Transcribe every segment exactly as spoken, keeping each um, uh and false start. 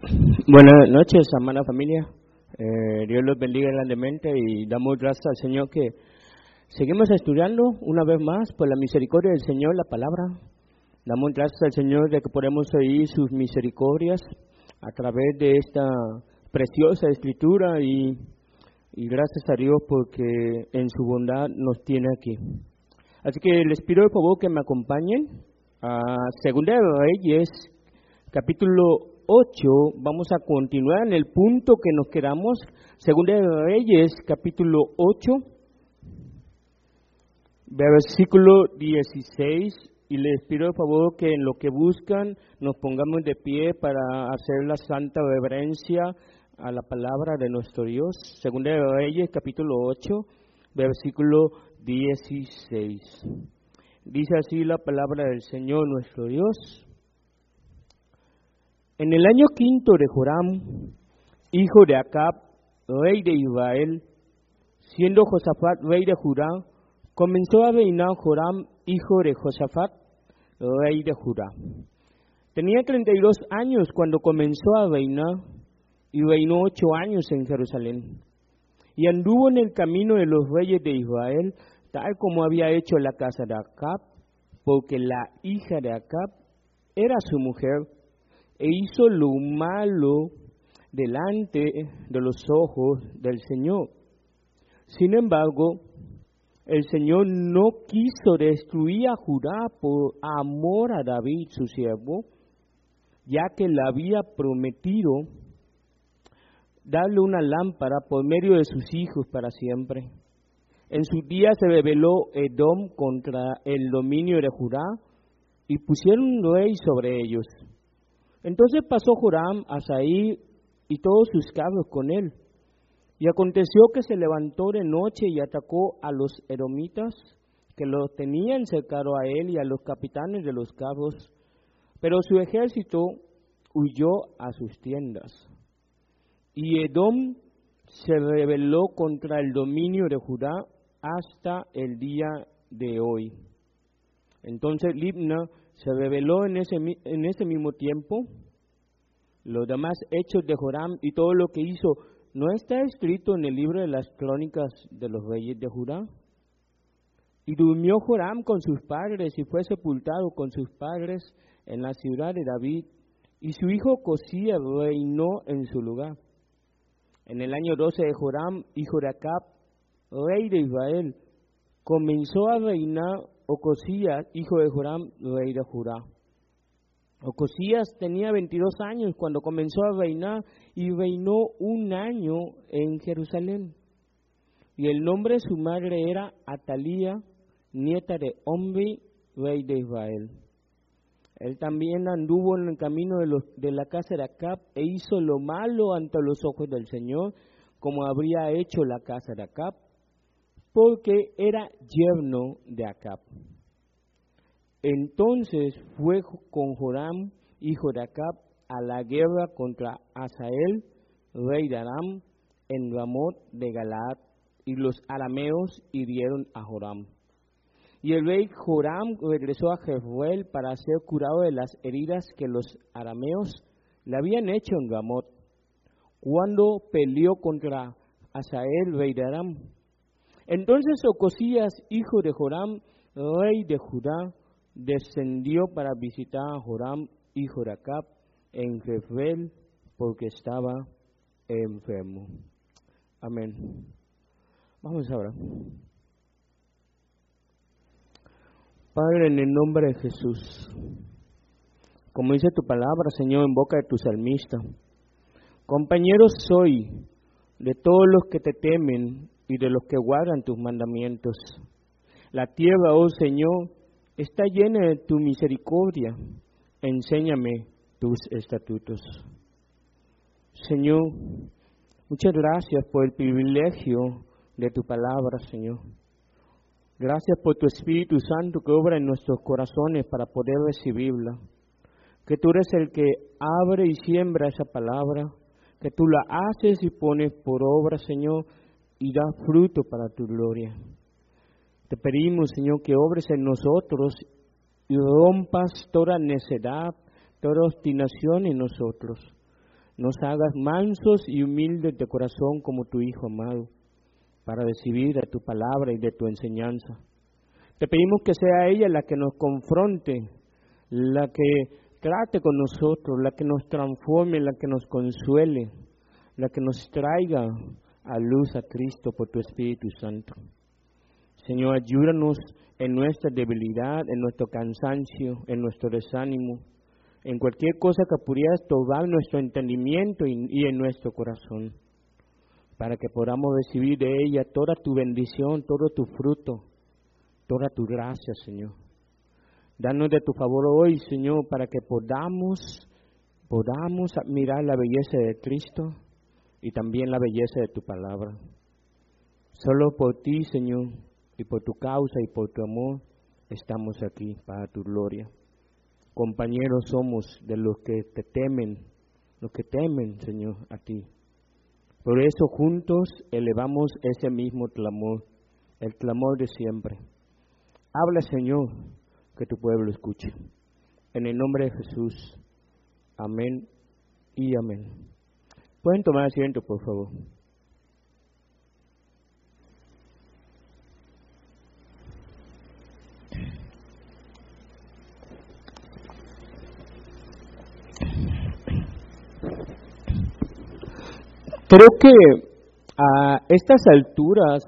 Buenas noches, amada familia. Eh, Dios los bendiga grandemente y damos gracias al Señor que seguimos estudiando una vez más por la misericordia del Señor la palabra. Damos gracias al Señor de que podemos oír sus misericordias a través de esta preciosa escritura y, y gracias a Dios porque en su bondad nos tiene aquí. Así que les pido por favor que me acompañen a Segunda de Reyes, capítulo ocho. Vamos a continuar en el punto que nos quedamos. Segunda de Reyes, capítulo ocho, versículo dieciséis. Y les pido por favor que en lo que buscan nos pongamos de pie para hacer la santa reverencia a la palabra de nuestro Dios. Segunda de Reyes, capítulo ocho, versículo dieciséis. Dice así la palabra del Señor nuestro Dios. En el año quinto de Joram, hijo de Acab, rey de Israel, siendo Josafat rey de Judá, comenzó a reinar Joram, hijo de Josafat, rey de Judá. Tenía treinta y dos años cuando comenzó a reinar, y reinó ocho años en Jerusalén. Y anduvo en el camino de los reyes de Israel, tal como había hecho la casa de Acab, porque la hija de Acab era su mujer, e hizo lo malo delante de los ojos del Señor. Sin embargo, el Señor no quiso destruir a Judá por amor a David, su siervo, ya que le había prometido darle una lámpara por medio de sus hijos para siempre. En sus días se rebeló Edom contra el dominio de Judá y pusieron un rey sobre ellos. Entonces pasó Joram a Zair y todos sus carros con él. Y aconteció que se levantó de noche y atacó a los edomitas que lo tenían cercado a él y a los capitanes de los carros. Pero su ejército huyó a sus tiendas. Y Edom se rebeló contra el dominio de Judá hasta el día de hoy. Entonces Libna se rebeló en ese, en ese mismo tiempo. Los demás hechos de Joram y todo lo que hizo, ¿no está escrito en el libro de las crónicas de los reyes de Judá? Y durmió Joram con sus padres y fue sepultado con sus padres en la ciudad de David, y su hijo Josías reinó en su lugar. En el año doce de Joram, hijo de Acab, rey de Israel, comenzó a reinar Ocosías, hijo de Joram, rey de Judá. Ocosías tenía veintidós años cuando comenzó a reinar y reinó un año en Jerusalén. Y el nombre de su madre era Atalía, nieta de Omri, rey de Israel. Él también anduvo en el camino de, los, de la casa de Acab e hizo lo malo ante los ojos del Señor, como habría hecho la casa de Acab, porque era yerno de Acab. Entonces fue con Joram, hijo de Acab, a la guerra contra Hazael, rey de Aram, en Ramot de Galaad, y los arameos hirieron a Joram. Y el rey Joram regresó a Jezreel para ser curado de las heridas que los arameos le habían hecho en Ramot, cuando peleó contra Hazael, rey de Aram. Entonces Ocosías, hijo de Joram, rey de Judá, descendió para visitar a Joram, hijo de Acab, en Jezreel, porque estaba enfermo. Amén. Vamos ahora. Padre, en el nombre de Jesús, como dice tu palabra, Señor, en boca de tu salmista, compañeros soy de todos los que te temen y de los que guardan tus mandamientos. La tierra, oh Señor, está llena de tu misericordia. Enséñame tus estatutos. Señor, muchas gracias por el privilegio de tu palabra, Señor. Gracias por tu Espíritu Santo que obra en nuestros corazones para poder recibirla. Que tú eres el que abre y siembra esa palabra, que tú la haces y pones por obra, Señor, y da fruto para tu gloria. Te pedimos, Señor, que obres en nosotros y rompas toda necedad, toda obstinación en nosotros. nos hagas mansos y humildes de corazón como tu Hijo amado, para recibir de tu palabra y de tu enseñanza. Te pedimos que sea ella la que nos confronte, la que trate con nosotros, la que nos transforme, la que nos consuele, la que nos traiga a luz a Cristo por tu Espíritu Santo. Señor, ayúdanos en nuestra debilidad, en nuestro cansancio, en nuestro desánimo, en cualquier cosa que pudiera estorbar nuestro entendimiento y, y en nuestro corazón, para que podamos recibir de ella toda tu bendición, todo tu fruto, toda tu gracia, Señor. Danos de tu favor hoy, Señor, para que podamos, podamos admirar la belleza de Cristo y también la belleza de tu palabra. Solo por ti, Señor, y por tu causa y por tu amor, estamos aquí para tu gloria. Compañeros somos de los que te temen, los que temen, Señor, a ti. Por eso juntos elevamos ese mismo clamor, el clamor de siempre. Habla, Señor, que tu pueblo escuche. En el nombre de Jesús. Amén y amén. Pueden tomar asiento, por favor. Creo que a estas alturas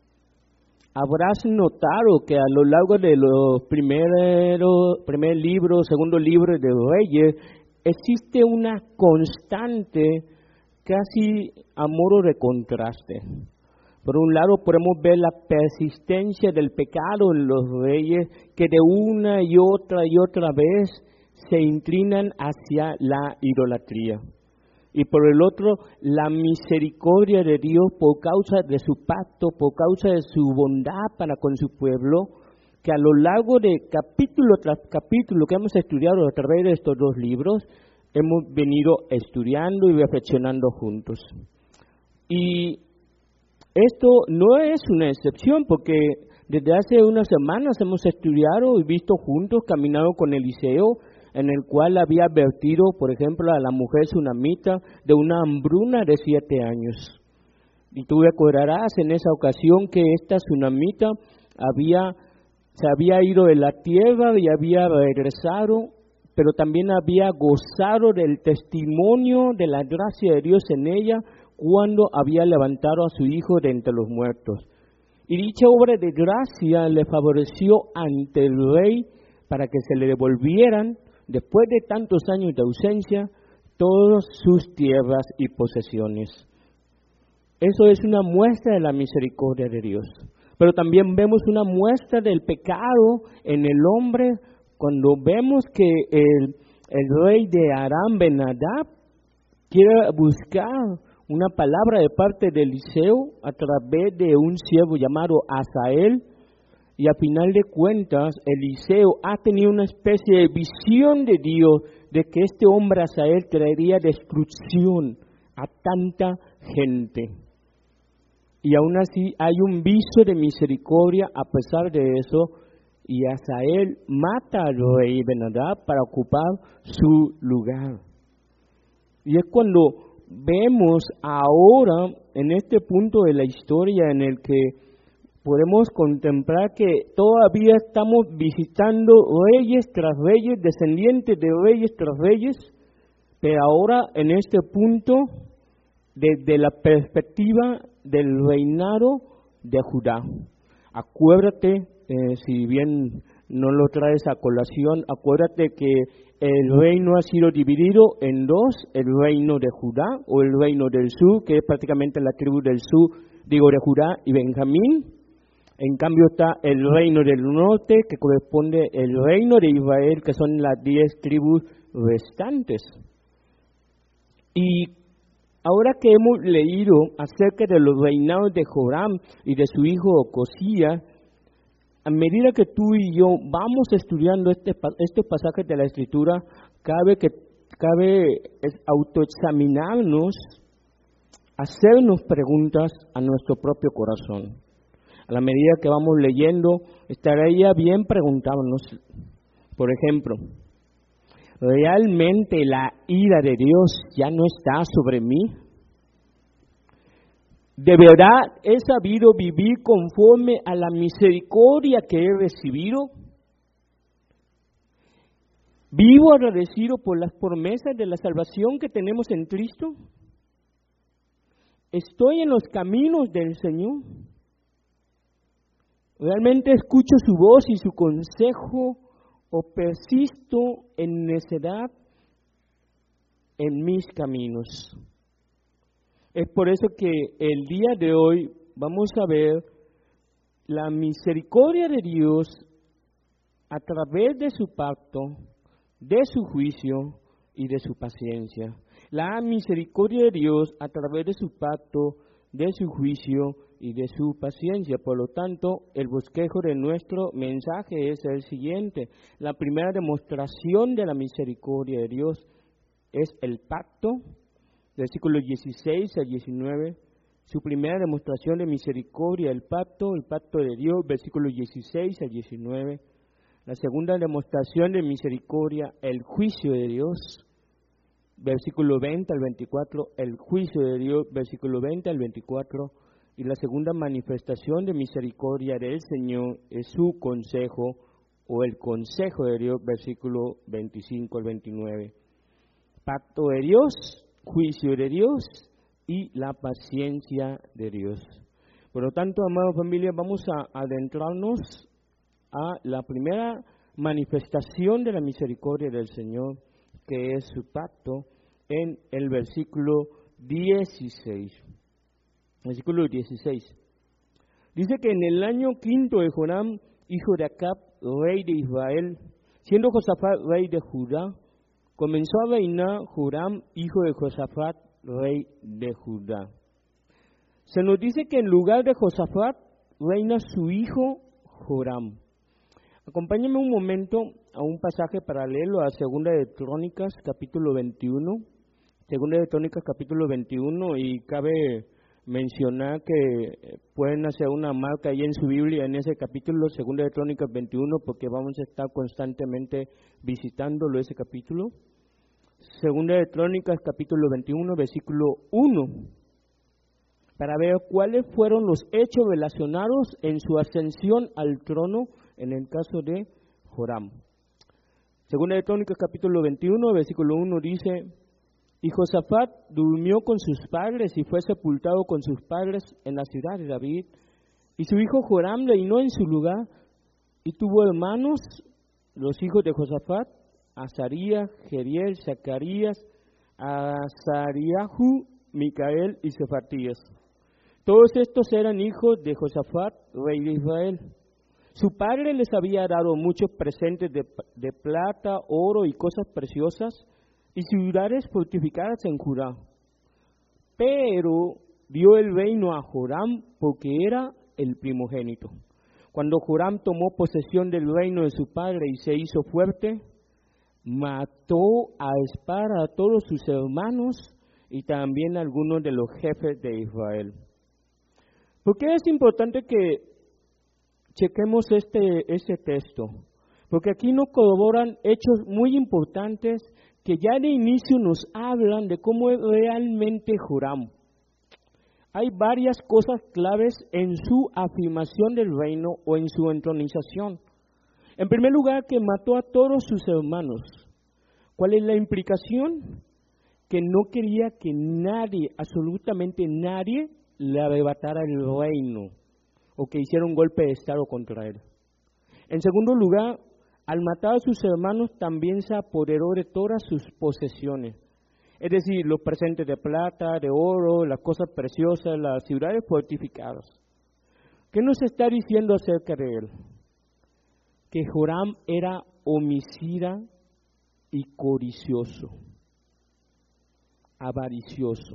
habrás notado que a lo largo de los primeros primer libro, segundo libro de Reyes, existe una constante, casi a modo de contraste. Por un lado podemos ver la persistencia del pecado en los reyes, que de una y otra y otra vez se inclinan hacia la idolatría. Y por el otro, la misericordia de Dios por causa de su pacto, por causa de su bondad para con su pueblo, que a lo largo de capítulo tras capítulo que hemos estudiado a través de estos dos libros, hemos venido estudiando y reflexionando juntos. Y esto no es una excepción, porque desde hace unas semanas hemos estudiado y visto juntos, caminado con Eliseo, en el cual había advertido, por ejemplo, a la mujer sunamita de una hambruna de siete años. Y tú recordarás en esa ocasión que esta sunamita había, se había ido de la tierra y había regresado, pero también había gozado del testimonio de la gracia de Dios en ella cuando había levantado a su hijo de entre los muertos. Y dicha obra de gracia le favoreció ante el rey para que se le devolvieran, después de tantos años de ausencia, todas sus tierras y posesiones. Eso es una muestra de la misericordia de Dios. Pero también vemos una muestra del pecado en el hombre cuando vemos que el, el rey de Aram Ben-Adad quiere buscar una palabra de parte de Eliseo a través de un siervo llamado Asael. Y a final de cuentas, Eliseo ha tenido una especie de visión de Dios de que este hombre Asael traería destrucción a tanta gente. Y aún así hay un viso de misericordia a pesar de eso, y Asael mata al rey Ben-Adad para ocupar su lugar. Y es cuando vemos ahora, en este punto de la historia en el que podemos contemplar que todavía estamos visitando reyes tras reyes, descendientes de reyes tras reyes, pero ahora en este punto, desde la perspectiva del reinado de Judá. Acuérdate, eh, si bien no lo traes a colación, acuérdate que el reino ha sido dividido en dos, el reino de Judá o el reino del sur, que es prácticamente la tribu del sur, digo de Judá y Benjamín. En cambio está el reino del norte, que corresponde al reino de Israel, que son las diez tribus restantes. Y ahora que hemos leído acerca de los reinados de Joram y de su hijo Ocosías, a medida que tú y yo vamos estudiando este, estos pasajes de la Escritura, cabe, que, cabe autoexaminarnos, hacernos preguntas a nuestro propio corazón. A la medida que vamos leyendo, estaría bien preguntarnos, por ejemplo, ¿realmente la ira de Dios ya no está sobre mí? ¿De verdad he sabido vivir conforme a la misericordia que he recibido? ¿Vivo agradecido por las promesas de la salvación que tenemos en Cristo? ¿Estoy en los caminos del Señor? ¿Realmente escucho su voz y su consejo o persisto en necedad en mis caminos? Es por eso que el día de hoy vamos a ver la misericordia de Dios a través de su pacto, de su juicio y de su paciencia. La misericordia de Dios a través de su pacto, de su juicio y de su paciencia. Por lo tanto, el bosquejo de nuestro mensaje es el siguiente. La primera demostración de la misericordia de Dios es el pacto, versículos dieciséis a diecinueve. Su primera demostración de misericordia, el pacto, el pacto de Dios, versículos dieciséis a diecinueve. La segunda demostración de misericordia, el juicio de Dios, versículo veinte al veinticuatro, el juicio de Dios, versículo veinte al veinticuatro, y la segunda manifestación de misericordia del Señor es su consejo, o el consejo de Dios, versículo veinticinco al veintinueve. Pacto de Dios, juicio de Dios y la paciencia de Dios. Por lo tanto, amada familia, vamos a adentrarnos a la primera manifestación de la misericordia del Señor, que es su pacto, en el versículo dieciséis. Versículo dieciséis. Dice que en el año quinto de Joram, hijo de Acab, rey de Israel, siendo Josafat rey de Judá, comenzó a reinar Joram, hijo de Josafat, rey de Judá. Se nos dice que en lugar de Josafat, reina su hijo Joram. Acompáñenme un momento a un pasaje paralelo a Segunda de Crónicas, capítulo veintiuno. Segunda de Crónicas, capítulo veintiuno, y cabe mencionar que pueden hacer una marca ahí en su Biblia, en ese capítulo, Segunda de Crónicas veintiuno, porque vamos a estar constantemente visitándolo, ese capítulo. Segunda de Crónicas, capítulo veintiuno, versículo uno, para ver cuáles fueron los hechos relacionados en su ascensión al trono en el caso de Joram. Segunda de Crónicas, capítulo veintiuno, versículo uno dice: y Josafat durmió con sus padres y fue sepultado con sus padres en la ciudad de David. Y su hijo Joram reinó en su lugar y tuvo hermanos, los hijos de Josafat, Azarías, Jeriel, Zacarías, Azariahu, Micael y Sefatías. Todos estos eran hijos de Josafat, rey de Israel. Su padre les había dado muchos presentes de, de plata, oro y cosas preciosas, y ciudades fortificadas en Judá. Pero dio el reino a Joram porque era el primogénito. Cuando Joram tomó posesión del reino de su padre y se hizo fuerte, mató a espada a todos sus hermanos y también a algunos de los jefes de Israel. ¿Por qué es importante que chequemos este, este texto? Porque aquí nos corroboran hechos muy importantes que ya de inicio nos hablan de cómo es realmente Joram. Hay varias cosas claves en su afirmación del reino o en su entronización. En primer lugar, que mató a todos sus hermanos. ¿Cuál es la implicación? Que no quería que nadie, absolutamente nadie, le arrebatara el reino o que hiciera un golpe de estado contra él. En segundo lugar, al matar a sus hermanos también se apoderó de todas sus posesiones, es decir, los presentes de plata, de oro, las cosas preciosas, las ciudades fortificadas. ¿Qué nos está diciendo acerca de él? Que Joram era homicida y codicioso, avaricioso.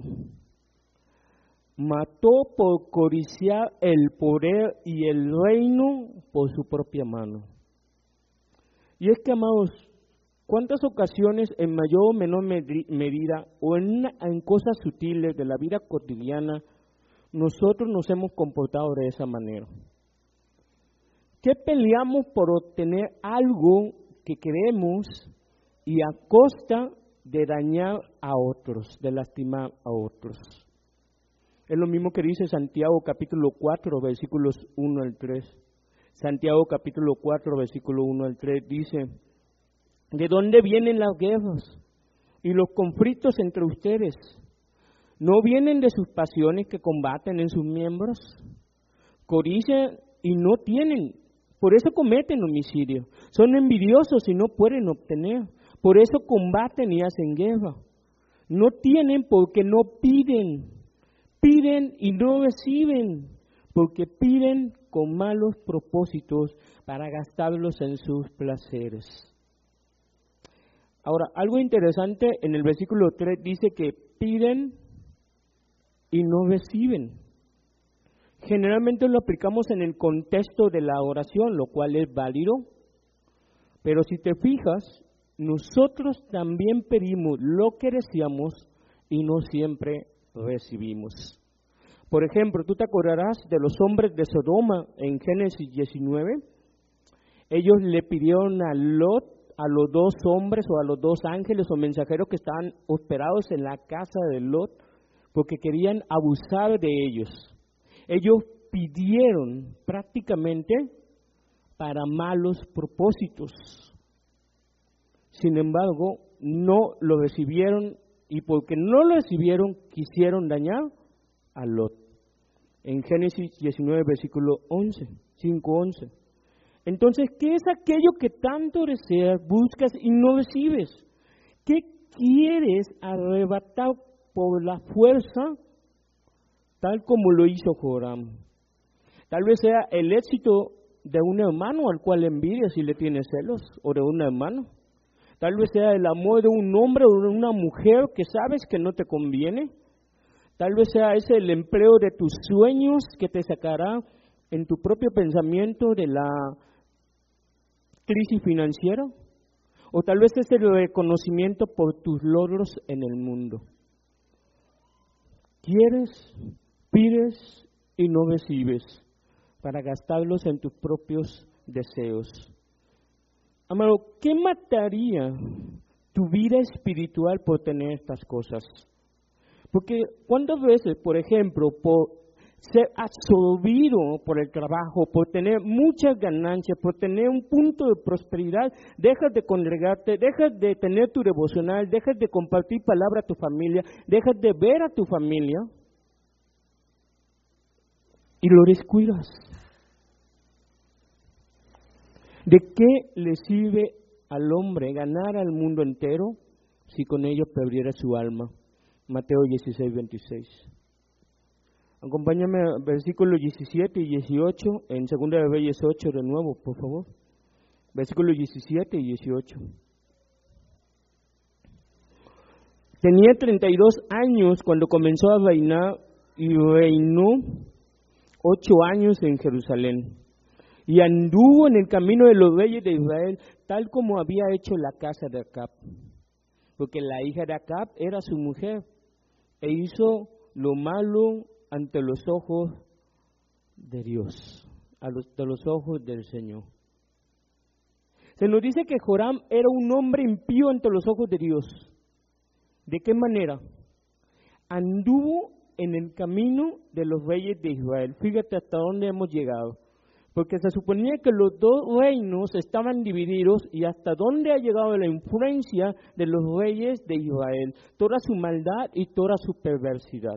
Mató por codiciar el poder y el reino por su propia mano. Y es que, amados, ¿cuántas ocasiones en mayor o menor medida o en, en cosas sutiles de la vida cotidiana nosotros nos hemos comportado de esa manera? ¿Qué peleamos por obtener algo que queremos y a costa de dañar a otros, de lastimar a otros. Es lo mismo que dice Santiago capítulo cuatro, versículos uno al tres. Santiago capítulo cuatro, versículo uno al tres dice: ¿de dónde vienen las guerras y los conflictos entre ustedes? ¿No vienen de sus pasiones que combaten en sus miembros? Codicia y no tienen, por eso cometen homicidio. Son envidiosos y no pueden obtener, por eso combaten y hacen guerra. No tienen porque no piden, piden y no reciben, porque piden con malos propósitos para gastarlos en sus placeres. Ahora, algo interesante en el versículo tres dice que piden y no reciben. Generalmente lo aplicamos en el contexto de la oración, lo cual es válido, pero si te fijas, nosotros también pedimos lo que deseamos y no siempre recibimos. Por ejemplo, tú te acordarás de los hombres de Sodoma en Génesis diecinueve. Ellos le pidieron a Lot, a los dos hombres o a los dos ángeles o mensajeros que estaban hospedados en la casa de Lot, porque querían abusar de ellos. Ellos pidieron prácticamente para malos propósitos. Sin embargo, no lo recibieron y porque no lo recibieron, quisieron dañar a Lot. En Génesis diecinueve, versículo once, cinco once. Entonces, ¿qué es aquello que tanto deseas, buscas y no recibes? ¿Qué quieres arrebatar por la fuerza, tal como lo hizo Joram? Tal vez sea el éxito de un hermano al cual envidias y le tienes celos, o de un hermano. Tal vez sea el amor de un hombre o de una mujer que sabes que no te conviene. Tal vez sea ese el empleo de tus sueños que te sacará en tu propio pensamiento de la crisis financiera. O tal vez es el reconocimiento por tus logros en el mundo. Quieres, pides y no recibes para gastarlos en tus propios deseos. Amado, ¿qué mataría tu vida espiritual por tener estas cosas? Porque ¿cuántas veces, por ejemplo, por ser absorbido por el trabajo, por tener muchas ganancias, por tener un punto de prosperidad, dejas de congregarte, dejas de tener tu devocional, dejas de compartir palabra a tu familia, dejas de ver a tu familia y lo descuidas? ¿De qué le sirve al hombre ganar al mundo entero si con ello perdiera su alma? Mateo dieciséis, veintiséis. Acompáñame a versículos diecisiete y dieciocho en Segunda de Reyes ocho de nuevo, por favor. Versículos diecisiete y dieciocho. Tenía treinta y dos años cuando comenzó a reinar y reinó ocho años en Jerusalén. Y anduvo en el camino de los reyes de Israel, tal como había hecho la casa de Acab. Porque la hija de Acab era su mujer, e hizo lo malo ante los ojos de Dios, a los, de los ojos del Señor. Se nos dice que Joram era un hombre impío ante los ojos de Dios. ¿De qué manera? Anduvo en el camino de los reyes de Israel. Fíjate hasta dónde hemos llegado. Porque se suponía que los dos reinos estaban divididos y hasta dónde ha llegado la influencia de los reyes de Israel, toda su maldad y toda su perversidad.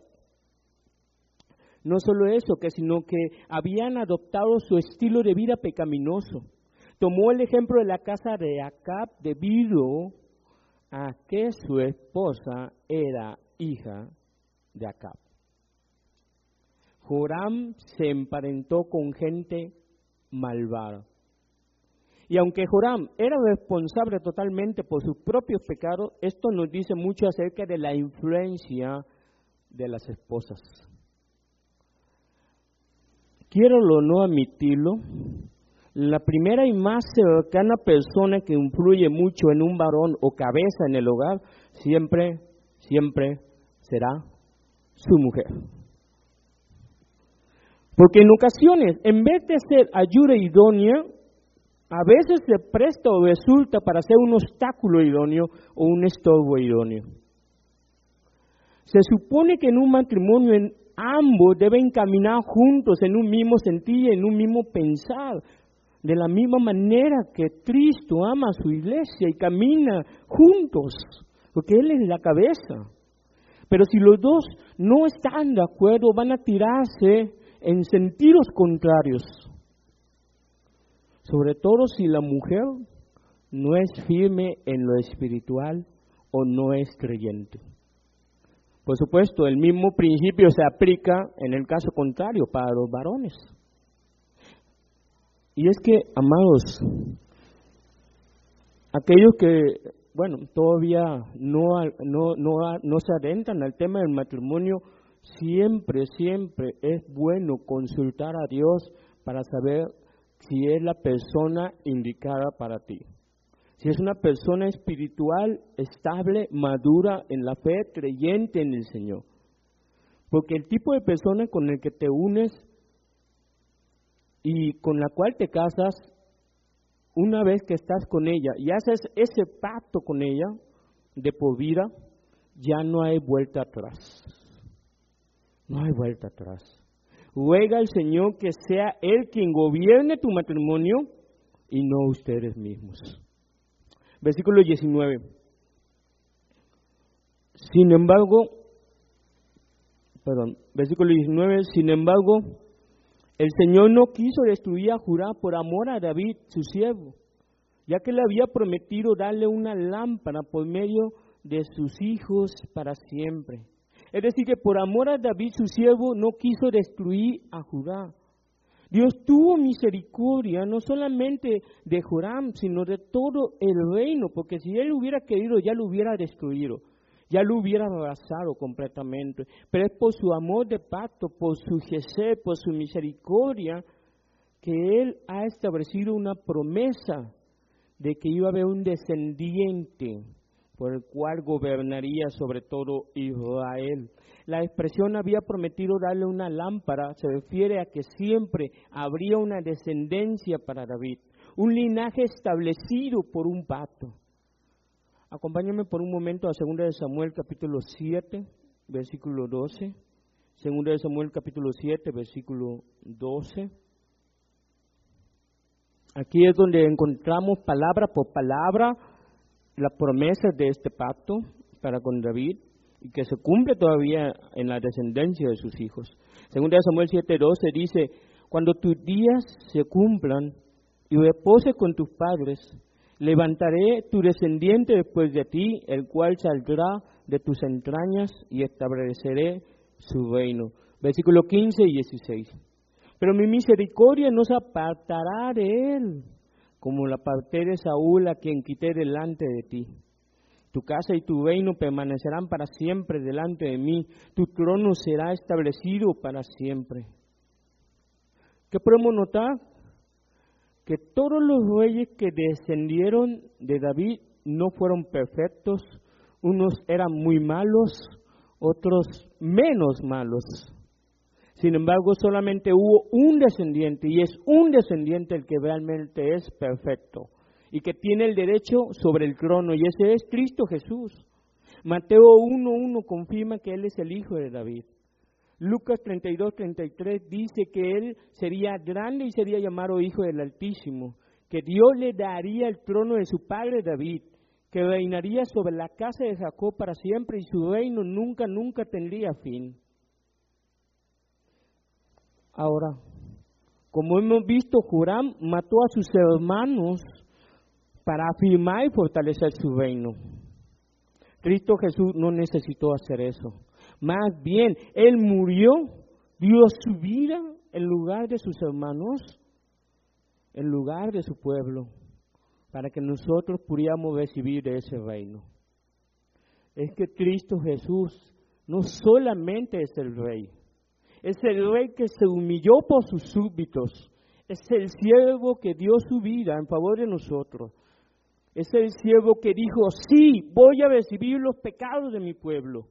No solo eso, que sino que habían adoptado su estilo de vida pecaminoso. Tomó el ejemplo de la casa de Acab debido a que su esposa era hija de Acab. Joram se emparentó con gente malvada. Y aunque Joram era responsable totalmente por sus propios pecados, esto nos dice mucho acerca de la influencia de las esposas. Quiero o no admitirlo, la primera y más cercana persona que influye mucho en un varón o cabeza en el hogar, siempre, siempre será su mujer. Porque en ocasiones, en vez de ser ayuda idónea, a veces se presta o resulta para ser un obstáculo idóneo o un estorbo idóneo. Se supone que en un matrimonio en ambos deben caminar juntos en un mismo sentir, en un mismo pensar, de la misma manera que Cristo ama a su iglesia y camina juntos, porque Él es la cabeza. Pero si los dos no están de acuerdo, van a tirarse en sentidos contrarios. Sobre todo si la mujer no es firme en lo espiritual o no es creyente. Por supuesto, el mismo principio se aplica en el caso contrario para los varones. Y es que, amados, aquellos que, bueno, todavía no, no, no, no se adentran al tema del matrimonio, siempre, siempre es bueno consultar a Dios para saber si es la persona indicada para ti. Si es una persona espiritual, estable, madura en la fe, creyente en el Señor. Porque el tipo de persona con el que te unes y con la cual te casas, una vez que estás con ella y haces ese pacto con ella de por vida, ya no hay vuelta atrás. No hay vuelta atrás. Ruega al Señor que sea Él quien gobierne tu matrimonio y no ustedes mismos. Versículo diecinueve. Sin embargo, perdón, versículo diecinueve, sin embargo, el Señor no quiso destruir a Judá por amor a David, su siervo, ya que le había prometido darle una lámpara por medio de sus hijos para siempre. Es decir, que por amor a David, su siervo, no quiso destruir a Judá. Dios tuvo misericordia no solamente de Joram, sino de todo el reino, porque si Él hubiera querido, ya lo hubiera destruido, ya lo hubiera arrasado completamente. Pero es por su amor de pacto, por su gesed, por su misericordia, que Él ha establecido una promesa de que iba a haber un descendiente por el cual gobernaría sobre todo Israel. La expresión había prometido darle una lámpara se refiere a que siempre habría una descendencia para David, un linaje establecido por un pacto. Acompáñame por un momento a segunda de Samuel capítulo siete, versículo doce. segunda de Samuel capítulo siete, versículo doce. Aquí es donde encontramos palabra por palabra la promesa de este pacto para con David y que se cumple todavía en la descendencia de sus hijos. Segunda de Samuel siete doce dice: cuando tus días se cumplan y reposes con tus padres, levantaré tu descendiente después de ti, el cual saldrá de tus entrañas y estableceré su reino. Versículo quince y dieciséis. Pero mi misericordia no se apartará de él, como la aparté de Saúl, a quien quité delante de ti. Tu casa y tu reino permanecerán para siempre delante de mí, tu trono será establecido para siempre. ¿Qué podemos notar? Que todos los reyes que descendieron de David no fueron perfectos, unos eran muy malos, otros menos malos. Sin embargo, solamente hubo un descendiente, y es un descendiente el que realmente es perfecto y que tiene el derecho sobre el trono, y ese es Cristo Jesús. Mateo uno uno confirma que Él es el Hijo de David. Lucas treinta y dos treinta y tres dice que Él sería grande y sería llamado Hijo del Altísimo, que Dios le daría el trono de su padre David, que reinaría sobre la casa de Jacob para siempre y su reino nunca, nunca tendría fin. Ahora, como hemos visto, Joram mató a sus hermanos para afirmar y fortalecer su reino. Cristo Jesús no necesitó hacer eso. Más bien, Él murió, dio su vida en lugar de sus hermanos, en lugar de su pueblo, para que nosotros pudiéramos recibir de ese reino. Es que Cristo Jesús no solamente es el Rey, es el Rey que se humilló por sus súbditos, es el siervo que dio su vida en favor de nosotros, es el siervo que dijo: sí, voy a recibir los pecados de mi pueblo,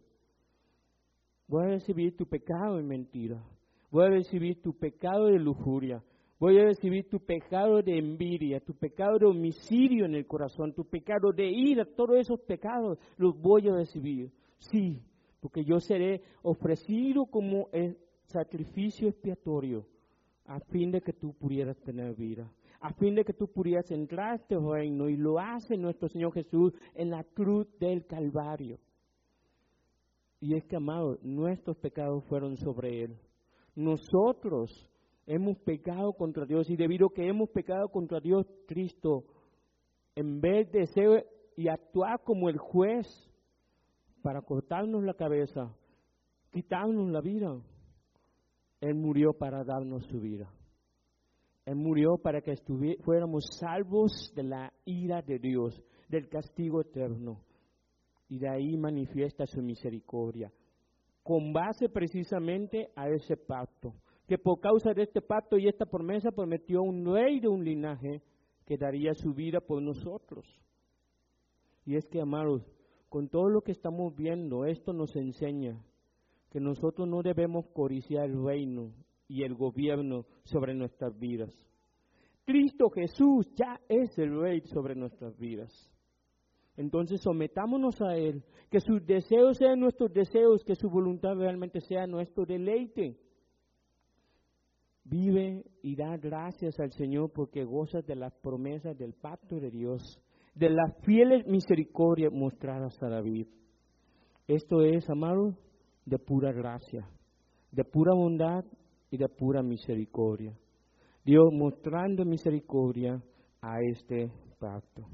voy a recibir tu pecado de mentira, voy a recibir tu pecado de lujuria, Voy a recibir tu pecado de envidia, tu pecado de homicidio en el corazón, tu pecado de ira, todos esos pecados los voy a recibir. Sí, porque yo seré ofrecido como el sacrificio expiatorio a fin de que tú pudieras tener vida, a fin de que tú pudieras entrar a este reino, y lo hace nuestro Señor Jesús en la cruz del Calvario. Y es que, amado, nuestros pecados fueron sobre Él. Nosotros hemos pecado contra Dios, y debido a que hemos pecado contra Dios, Cristo, en vez de ser y actuar como el juez para cortarnos la cabeza, quitarnos la vida, Él murió para darnos su vida. Él murió para que fuéramos salvos de la ira de Dios, del castigo eterno. Y de ahí manifiesta su misericordia, con base precisamente a ese pacto, que por causa de este pacto y esta promesa prometió un rey de un linaje que daría su vida por nosotros. Y es que, amados, con todo lo que estamos viendo, esto nos enseña que nosotros no debemos codiciar el reino y el gobierno sobre nuestras vidas. Cristo Jesús ya es el rey sobre nuestras vidas. Entonces sometámonos a Él, que sus deseos sean nuestros deseos, que su voluntad realmente sea nuestro deleite. Vive y da gracias al Señor porque gozas de las promesas del pacto de Dios, de las fieles misericordias mostradas a David. Esto es, amado, de pura gracia, de pura bondad y de pura misericordia. Dios mostrando misericordia a este pacto.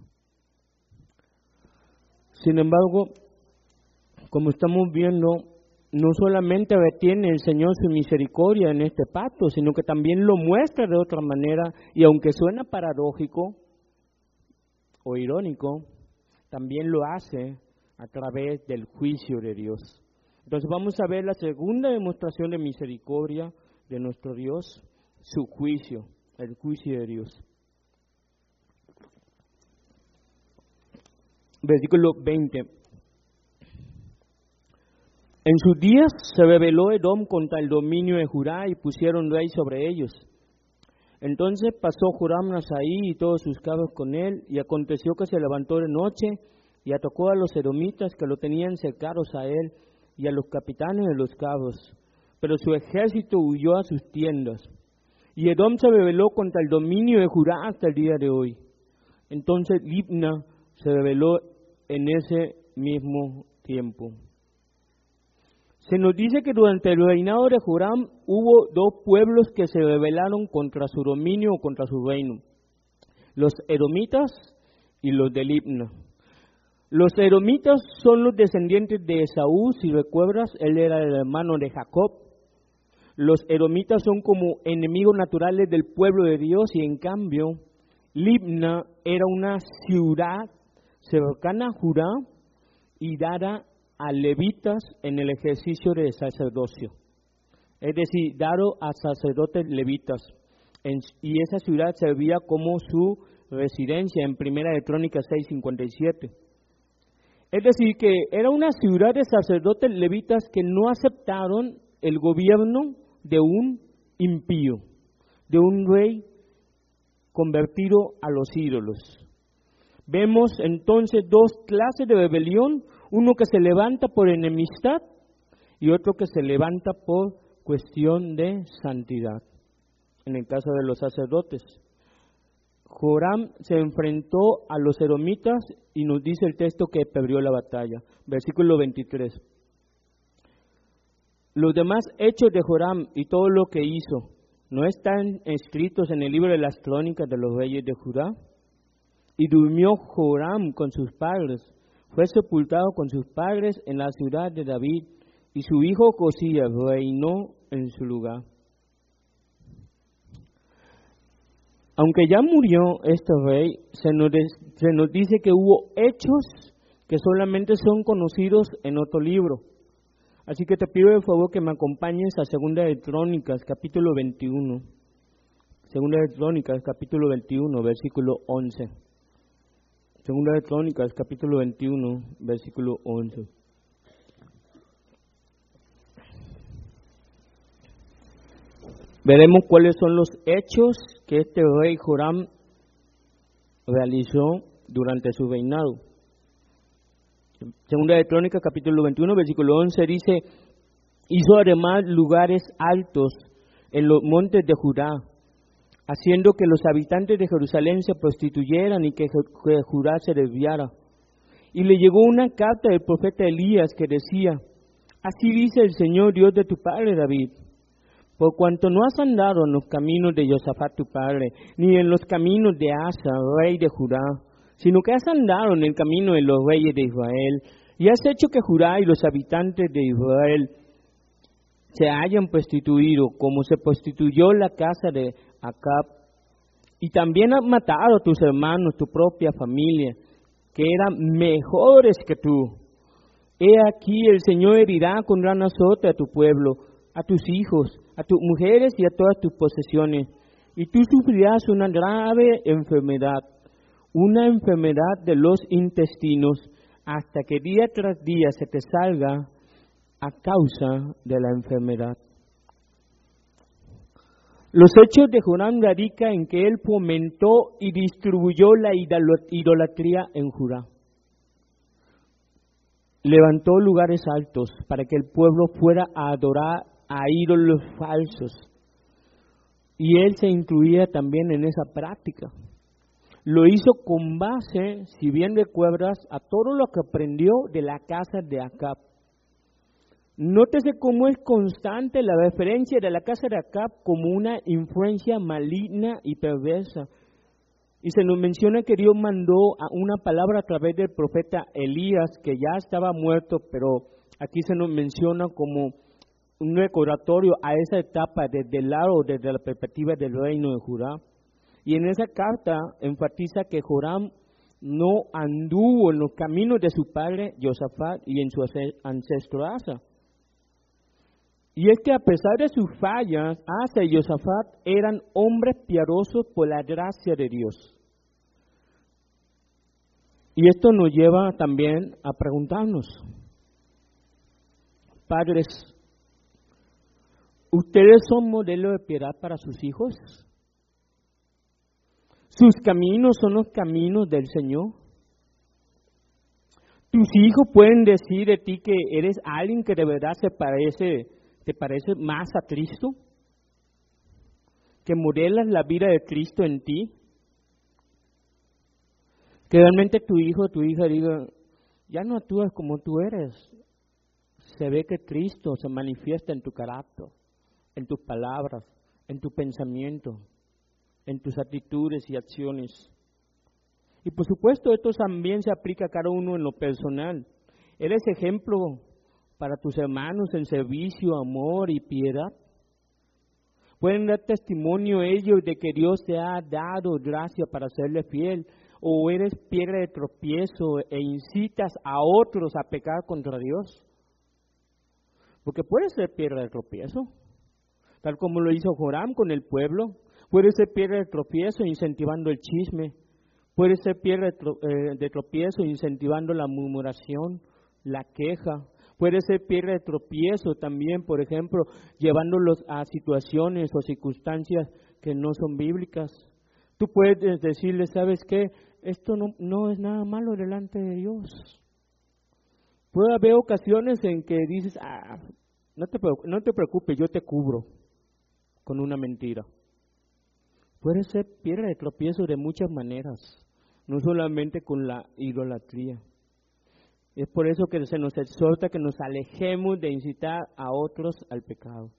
Sin embargo, como estamos viendo, no solamente retiene el Señor su misericordia en este pacto, sino que también lo muestra de otra manera, y aunque suena paradójico o irónico, también lo hace a través del juicio de Dios. Entonces vamos a ver la segunda demostración de misericordia de nuestro Dios, su juicio, el juicio de Dios. Versículo veinte. En sus días se rebeló Edom contra el dominio de Judá y pusieron rey sobre ellos. Entonces pasó Joram a Saí y todos sus cabos con él, y aconteció que se levantó de noche y atacó a los edomitas que lo tenían cercados a él y a los capitanes de los cabos. Pero su ejército huyó a sus tiendas. Y Edom se rebeló contra el dominio de Judá hasta el día de hoy. Entonces Libna se rebeló en ese mismo tiempo. Se nos dice que durante el reinado de Joram hubo dos pueblos que se rebelaron contra su dominio o contra su reino: los edomitas y los de Libna. Los edomitas son los descendientes de Esaú, si recuerdas, él era el hermano de Jacob. Los edomitas son como enemigos naturales del pueblo de Dios, y en cambio Libna era una ciudad cercana a Judá y dada a levitas en el ejercicio del sacerdocio, es decir, dado a sacerdotes levitas, en, y esa ciudad servía como su residencia en Primera de Crónicas seis cincuenta y siete. Es decir, que era una ciudad de sacerdotes levitas que no aceptaron el gobierno de un impío, de un rey convertido a los ídolos. Vemos entonces dos clases de rebelión: uno que se levanta por enemistad y otro que se levanta por cuestión de santidad. En el caso de los sacerdotes, Joram se enfrentó a los edomitas y nos dice el texto que perdió la batalla. Versículo veintitrés. Los demás hechos de Joram y todo lo que hizo, ¿no están escritos en el libro de las crónicas de los reyes de Judá? Y durmió Joram con sus padres, fue sepultado con sus padres en la ciudad de David, y su hijo Josías reinó en su lugar. Aunque ya murió este rey, se nos, de, se nos dice que hubo hechos que solamente son conocidos en otro libro. Así que te pido de favor que me acompañes a Segunda de Crónicas, capítulo veintiuno. Segunda de Crónicas, capítulo veintiuno, versículo once. Segunda de Crónicas, capítulo veintiuno, versículo once. veremos cuáles son los hechos que este rey Joram realizó durante su reinado. Segunda de Crónicas, capítulo veintiuno, versículo once, dice: hizo además lugares altos en los montes de Judá, haciendo que los habitantes de Jerusalén se prostituyeran y que, que Judá se desviara. Y le llegó una carta del profeta Elías que decía: así dice el Señor Dios de tu padre David, por cuanto no has andado en los caminos de Josafat tu padre, ni en los caminos de Asa, rey de Judá, sino que has andado en el camino de los reyes de Israel, y has hecho que Judá y los habitantes de Israel se hayan prostituido, como se prostituyó la casa de Acab, y también has matado a tus hermanos, tu propia familia, que eran mejores que tú. He aquí el Señor herirá con gran azote a tu pueblo, a tus hijos, a tus mujeres y a todas tus posesiones, y tú sufrirás una grave enfermedad, una enfermedad de los intestinos, hasta que día tras día se te salga a causa de la enfermedad. Los hechos de Joram radican en que él fomentó y distribuyó la idolatría en Judá. Levantó lugares altos para que el pueblo fuera a adorar a ídolos falsos. Y él se incluía también en esa práctica. Lo hizo con base, si bien recuerdas, a todo lo que aprendió de la casa de Acab. Nótese cómo es constante la referencia de la casa de Acab como una influencia maligna y perversa. Y se nos menciona que Dios mandó a una palabra a través del profeta Elías, que ya estaba muerto, pero aquí se nos menciona como un recordatorio a esa etapa desde el lado, desde la perspectiva del reino de Judá. Y en esa carta enfatiza que Joram no anduvo en los caminos de su padre Josafat y en su ancestro Asa. Y es que a pesar de sus fallas, Asa y Josafat eran hombres piadosos por la gracia de Dios. Y esto nos lleva también a preguntarnos, padres, ¿ustedes son modelo de piedad para sus hijos? ¿Sus caminos son los caminos del Señor? ¿Tus hijos pueden decir de ti que eres alguien que de verdad se parece, te parece más a Cristo? ¿Que modelas la vida de Cristo en ti? Que realmente tu hijo o tu hija diga, ya no actúas como tú eres. Se ve que Cristo se manifiesta en tu carácter, en tus palabras, en tu pensamiento, en tus actitudes y acciones. Y por supuesto esto también se aplica a cada uno en lo personal. ¿Eres ejemplo para tus hermanos en servicio, amor y piedad? ¿Pueden dar testimonio ellos de que Dios te ha dado gracia para serle fiel? ¿O eres piedra de tropiezo e incitas a otros a pecar contra Dios? Porque puedes ser piedra de tropiezo, tal como lo hizo Joram con el pueblo. Puede ser piedra de tropiezo incentivando el chisme. Puede ser piedra de, tro, eh, de tropiezo incentivando la murmuración, la queja. Puede ser piedra de tropiezo también, por ejemplo, llevándolos a situaciones o circunstancias que no son bíblicas. Tú puedes decirle, ¿sabes qué? Esto no, no es nada malo delante de Dios. Puede haber ocasiones en que dices, ah, no te, no te preocupes, yo te cubro con una mentira. Puede ser piedra de tropiezo de muchas maneras, no solamente con la idolatría. Es por eso que se nos exhorta que nos alejemos de incitar a otros al pecado.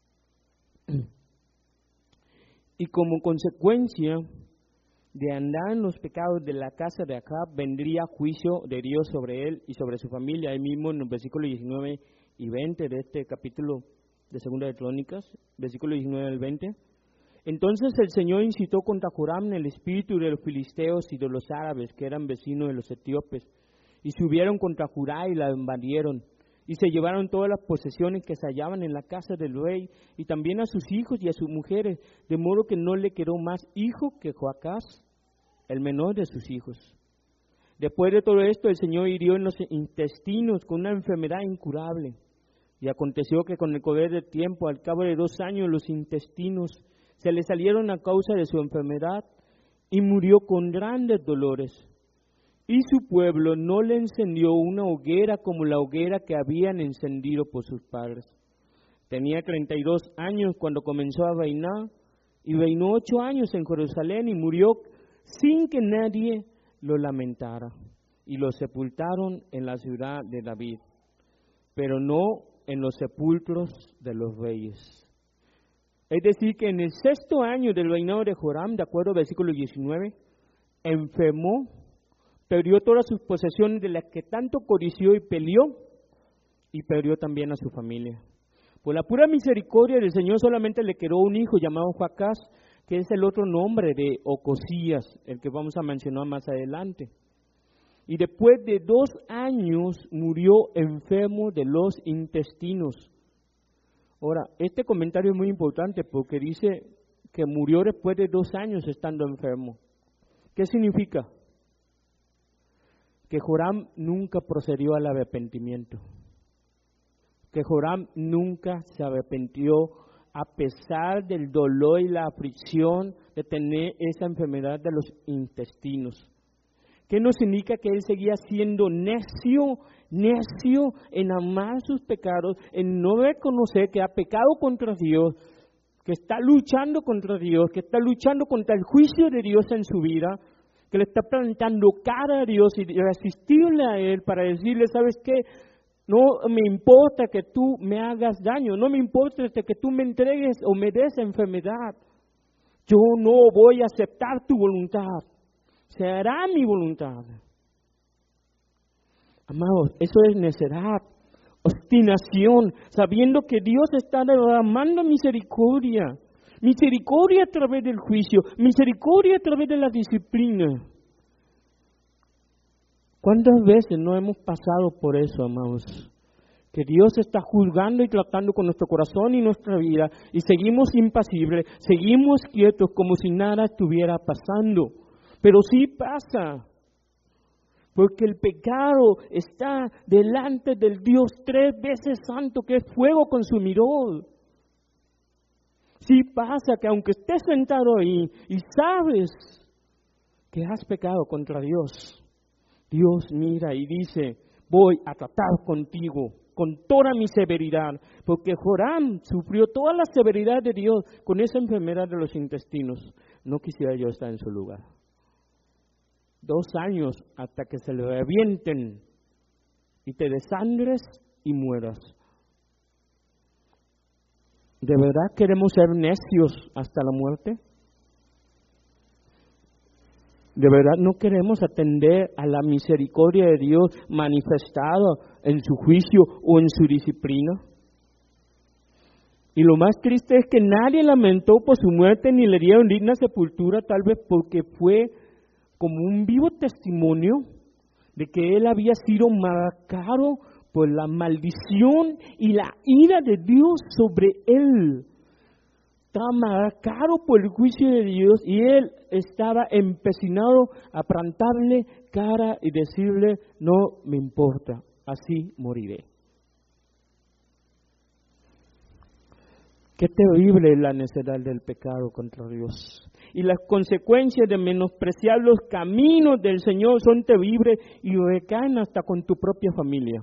Y como consecuencia de andar en los pecados de la casa de Acab, vendría juicio de Dios sobre él y sobre su familia. Ahí mismo en los versículos diecinueve y veinte de este capítulo de Segunda de Crónicas, versículos diecinueve al veinte. Entonces el Señor incitó contra Joram el espíritu de los filisteos y de los árabes, que eran vecinos de los etíopes, y subieron contra Judá y la invadieron, y se llevaron todas las posesiones que se hallaban en la casa del rey, y también a sus hijos y a sus mujeres, de modo que no le quedó más hijo que Joacás, el menor de sus hijos. Después de todo esto, el Señor hirió en los intestinos con una enfermedad incurable, Y aconteció que con el correr del tiempo, al cabo de dos años, los intestinos se le salieron a causa de su enfermedad y murió con grandes dolores. Y su pueblo no le encendió una hoguera como la hoguera que habían encendido por sus padres. Tenía treinta y dos años cuando comenzó a reinar, y reinó ocho años en Jerusalén y murió sin que nadie lo lamentara. Y lo sepultaron en la ciudad de David, pero no en los sepulcros de los reyes. Es decir, que en el sexto año del reinado de Joram, de acuerdo al versículo diecinueve, enfermó, perdió todas sus posesiones de las que tanto codició y peleó, y perdió también a su familia. Por la pura misericordia del Señor solamente le quedó un hijo llamado Joacás, que es el otro nombre de Ocosías, el que vamos a mencionar más adelante. Y después de dos años murió enfermo de los intestinos. Ahora, este comentario es muy importante porque dice que murió después de dos años estando enfermo. ¿Qué significa? Que Joram nunca procedió al arrepentimiento. Que Joram nunca se arrepintió a pesar del dolor y la aflicción de tener esa enfermedad de los intestinos. ¿Qué nos indica? Que él seguía siendo necio, necio en amar sus pecados, en no reconocer que ha pecado contra Dios, que está luchando contra Dios, que está luchando contra el juicio de Dios en su vida, que le está plantando cara a Dios y resistirle a Él para decirle, ¿sabes qué? No me importa que tú me hagas daño, no me importa que tú me entregues o me des enfermedad. Yo no voy a aceptar tu voluntad. Se hará mi voluntad. Amados, eso es necedad, obstinación, sabiendo que Dios está derramando misericordia. Misericordia a través del juicio, misericordia a través de la disciplina. ¿Cuántas veces no hemos pasado por eso, amados? Que Dios está juzgando y tratando con nuestro corazón y nuestra vida, y seguimos impasibles, seguimos quietos como si nada estuviera pasando. Pero sí pasa, porque el pecado está delante del Dios tres veces santo, que es fuego consumidor. Sí pasa que aunque estés sentado ahí y sabes que has pecado contra Dios, Dios mira y dice, voy a tratar contigo con toda mi severidad, porque Joram sufrió toda la severidad de Dios con esa enfermedad de los intestinos. No quisiera yo estar en su lugar. Dos años hasta que se le revienten y te desangres y mueras. ¿De verdad queremos ser necios hasta la muerte? ¿De verdad no queremos atender a la misericordia de Dios manifestada en su juicio o en su disciplina? Y lo más triste es que nadie lamentó por su muerte ni le dieron digna sepultura, tal vez porque fue como un vivo testimonio de que él había sido marcado por la maldición y la ira de Dios sobre él. Estaba marcado por el juicio de Dios y él estaba empecinado a plantarle cara y decirle, no me importa, así moriré. Qué terrible es la necedad del pecado contra Dios. Y las consecuencias de menospreciar los caminos del Señor son terribles y recaen hasta con tu propia familia.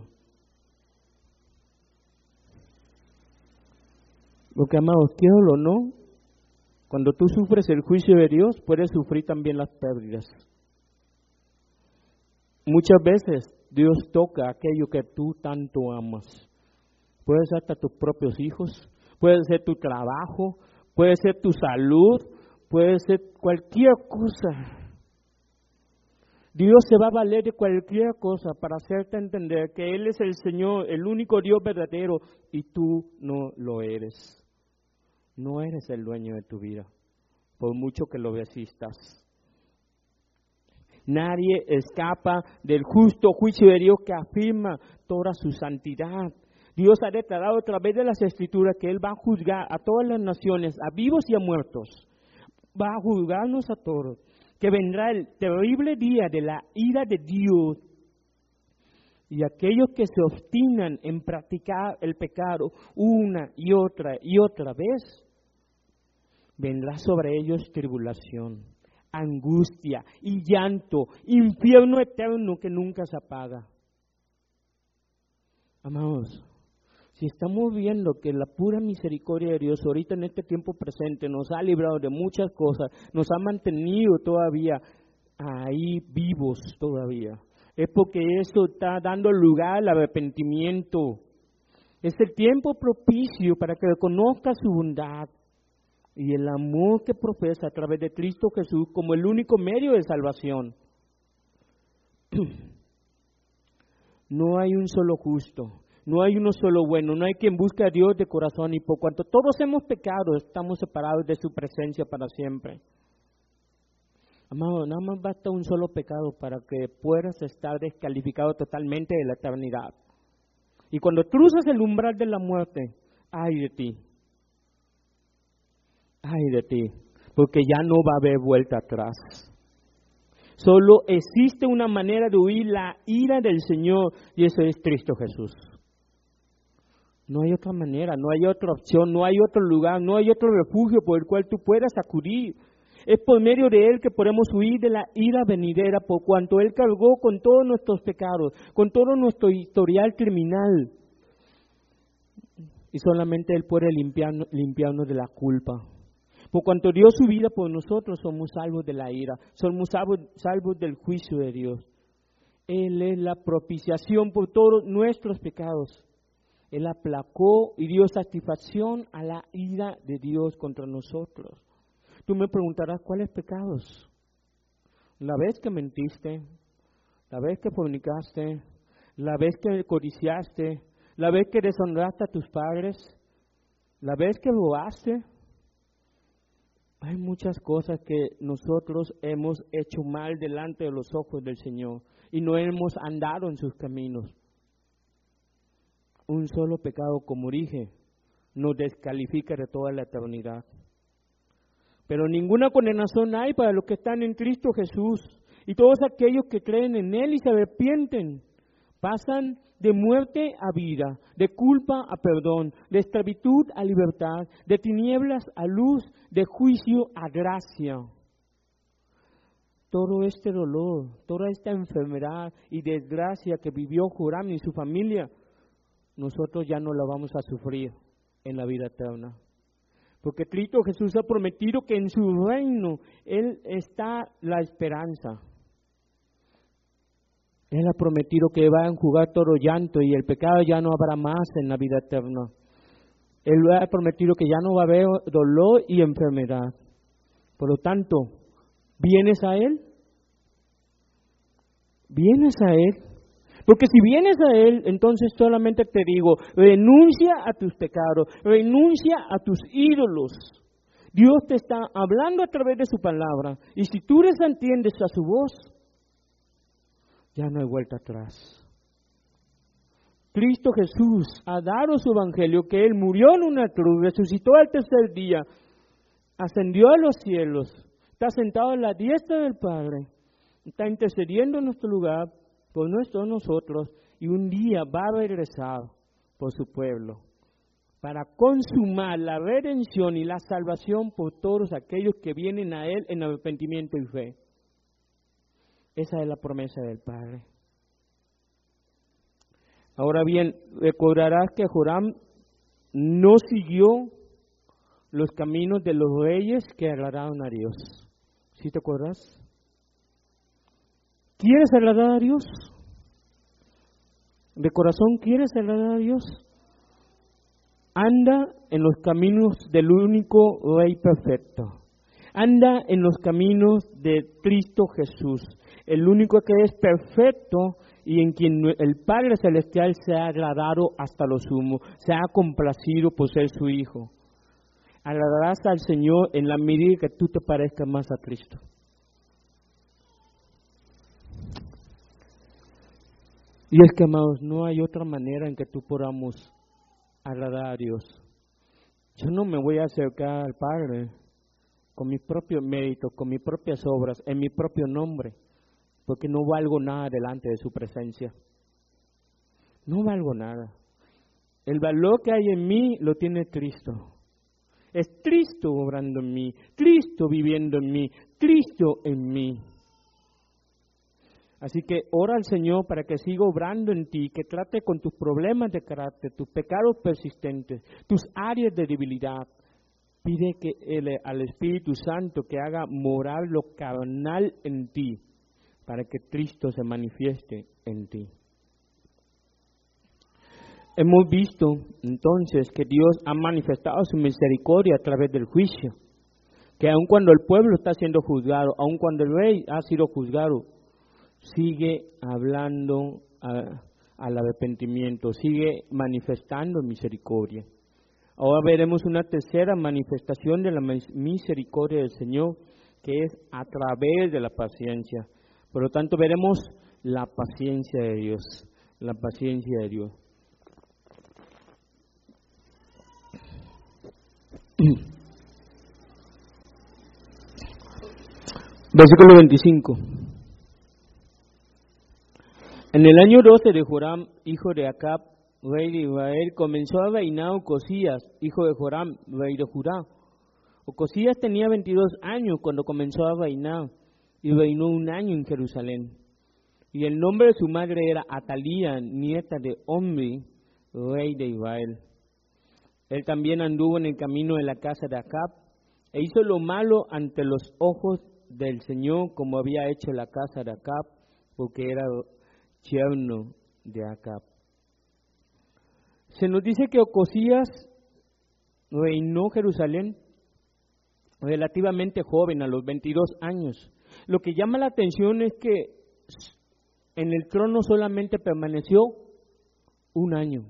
Porque, amados, quiero o no, cuando tú sufres el juicio de Dios, puedes sufrir también las pérdidas. Muchas veces Dios toca aquello que tú tanto amas. Puede ser hasta tus propios hijos, puede ser tu trabajo, puede ser tu salud, puede ser cualquier cosa. Dios se va a valer de cualquier cosa para hacerte entender que Él es el Señor, el único Dios verdadero, y tú no lo eres. No eres el dueño de tu vida, por mucho que lo resistas. Nadie escapa del justo juicio de Dios que afirma toda su santidad. Dios ha declarado a través de las Escrituras que Él va a juzgar a todas las naciones, a vivos y a muertos. Va a juzgarnos a todos. Que vendrá el terrible día de la ira de Dios. Y aquellos que se obstinan en practicar el pecado una y otra y otra vez, vendrá sobre ellos tribulación, angustia y llanto, infierno eterno que nunca se apaga. Amados, si estamos viendo que la pura misericordia de Dios ahorita en este tiempo presente nos ha librado de muchas cosas, nos ha mantenido todavía ahí vivos todavía, es porque eso está dando lugar al arrepentimiento. Es el tiempo propicio para que reconozca su bondad y el amor que profesa a través de Cristo Jesús como el único medio de salvación. No hay un solo justo, no hay uno solo bueno, no hay quien busque a Dios de corazón, y por cuanto todos hemos pecado, estamos separados de su presencia para siempre. Amado, nada más basta un solo pecado para que puedas estar descalificado totalmente de la eternidad. Y cuando cruzas el umbral de la muerte, ay de ti, ay de ti, porque ya no va a haber vuelta atrás. Solo existe una manera de huir la ira del Señor, y eso es Cristo Jesús. No hay otra manera, no hay otra opción, no hay otro lugar, no hay otro refugio por el cual tú puedas acudir. Es por medio de Él que podemos huir de la ira venidera, por cuanto Él cargó con todos nuestros pecados, con todo nuestro historial criminal. Y solamente Él puede limpiarnos, limpiarnos de la culpa. Por cuanto dio su vida por nosotros, somos salvos de la ira, somos salvos, salvos del juicio de Dios. Él es la propiciación por todos nuestros pecados. Él aplacó y dio satisfacción a la ira de Dios contra nosotros. Tú me preguntarás, ¿cuáles pecados? La vez que mentiste, la vez que fornicaste, la vez que codiciaste, la vez que deshonraste a tus padres, la vez que robaste. Hay muchas cosas que nosotros hemos hecho mal delante de los ojos del Señor y no hemos andado en sus caminos. Un solo pecado, como dije, nos descalifica de toda la eternidad. Pero ninguna condenación hay para los que están en Cristo Jesús. Y todos aquellos que creen en Él y se arrepienten, pasan de muerte a vida, de culpa a perdón, de esclavitud a libertad, de tinieblas a luz, de juicio a gracia. Todo este dolor, toda esta enfermedad y desgracia que vivió Joram y su familia, nosotros ya no la vamos a sufrir en la vida eterna. Porque Cristo Jesús ha prometido que en su reino Él está la esperanza. Él ha prometido que va a enjugar todo llanto y el pecado ya no habrá más en la vida eterna. Él ha prometido que ya no va a haber dolor y enfermedad. Por lo tanto, ¿vienes a Él? ¿Vienes a Él? Porque si vienes a Él, entonces solamente te digo, renuncia a tus pecados, renuncia a tus ídolos. Dios te está hablando a través de su palabra, y si tú desatiendes a su voz, ya no hay vuelta atrás. Cristo Jesús ha dado su evangelio, que Él murió en una cruz, resucitó al tercer día, ascendió a los cielos, está sentado a la diestra del Padre, está intercediendo en nuestro lugar, por nuestros nosotros, y un día va a regresar por su pueblo, para consumar la redención y la salvación por todos aquellos que vienen a Él en arrepentimiento y fe. Esa es la promesa del Padre. Ahora bien, recordarás que Joram no siguió los caminos de los reyes que agradaron a Dios. ¿Sí te acuerdas? ¿Quieres agradar a Dios? ¿De corazón quieres agradar a Dios? Anda en los caminos del único Rey perfecto. Anda en los caminos de Cristo Jesús, el único que es perfecto y en quien el Padre Celestial se ha agradado hasta lo sumo, se ha complacido por ser su Hijo. Agradarás al Señor en la medida que tú te parezcas más a Cristo. Y es que, amados, no hay otra manera en que tú podamos agradar a Dios. Yo no me voy a acercar al Padre con mis propios méritos, con mis propias obras, en mi propio nombre, porque no valgo nada delante de su presencia. no valgo nada. El valor que hay en mí lo tiene Cristo. Es Cristo obrando en mí, Cristo viviendo en mí, Cristo en mí. Así que ora al Señor para que siga obrando en ti, que trate con tus problemas de carácter, tus pecados persistentes, tus áreas de debilidad. Pide que el, al Espíritu Santo que haga morar lo carnal en ti, para que Cristo se manifieste en ti. Hemos visto entonces que Dios ha manifestado su misericordia a través del juicio, que aun cuando el pueblo está siendo juzgado, aun cuando el rey ha sido juzgado, sigue hablando a, al arrepentimiento, sigue manifestando misericordia. Ahora veremos una tercera manifestación de la misericordia del Señor, que es a través de la paciencia. Por lo tanto, veremos la paciencia de Dios, la paciencia de Dios. Versículo veinticinco. En el año doce de Joram, hijo de Acab, rey de Israel, comenzó a reinar Ocosías, hijo de Joram, rey de Judá. Ocosías tenía veintidós años cuando comenzó a reinar y reinó un año en Jerusalén. Y el nombre de su madre era Atalía, nieta de Omri, rey de Israel. Él también anduvo en el camino de la casa de Acab e hizo lo malo ante los ojos del Señor, como había hecho la casa de Acab, porque era yerno de Acab. Se nos dice que Ocosías reinó Jerusalén relativamente joven, a los veintidós años. Lo que llama la atención es que en el trono solamente permaneció un año.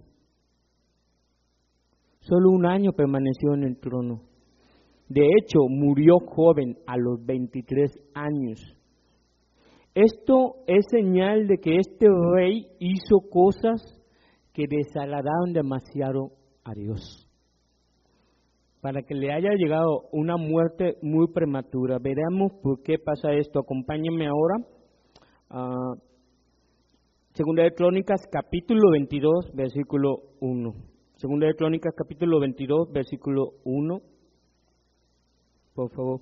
Solo un año permaneció en el trono. De hecho, murió joven a los veintitrés años. Esto es señal de que este rey hizo cosas que desagradaron demasiado a Dios, para que le haya llegado una muerte muy prematura. Veremos por qué pasa esto. Acompáñenme ahora a Segunda de Crónicas, capítulo veintidós, versículo uno. Segunda de Crónicas, capítulo veintidós, versículo uno. Por favor.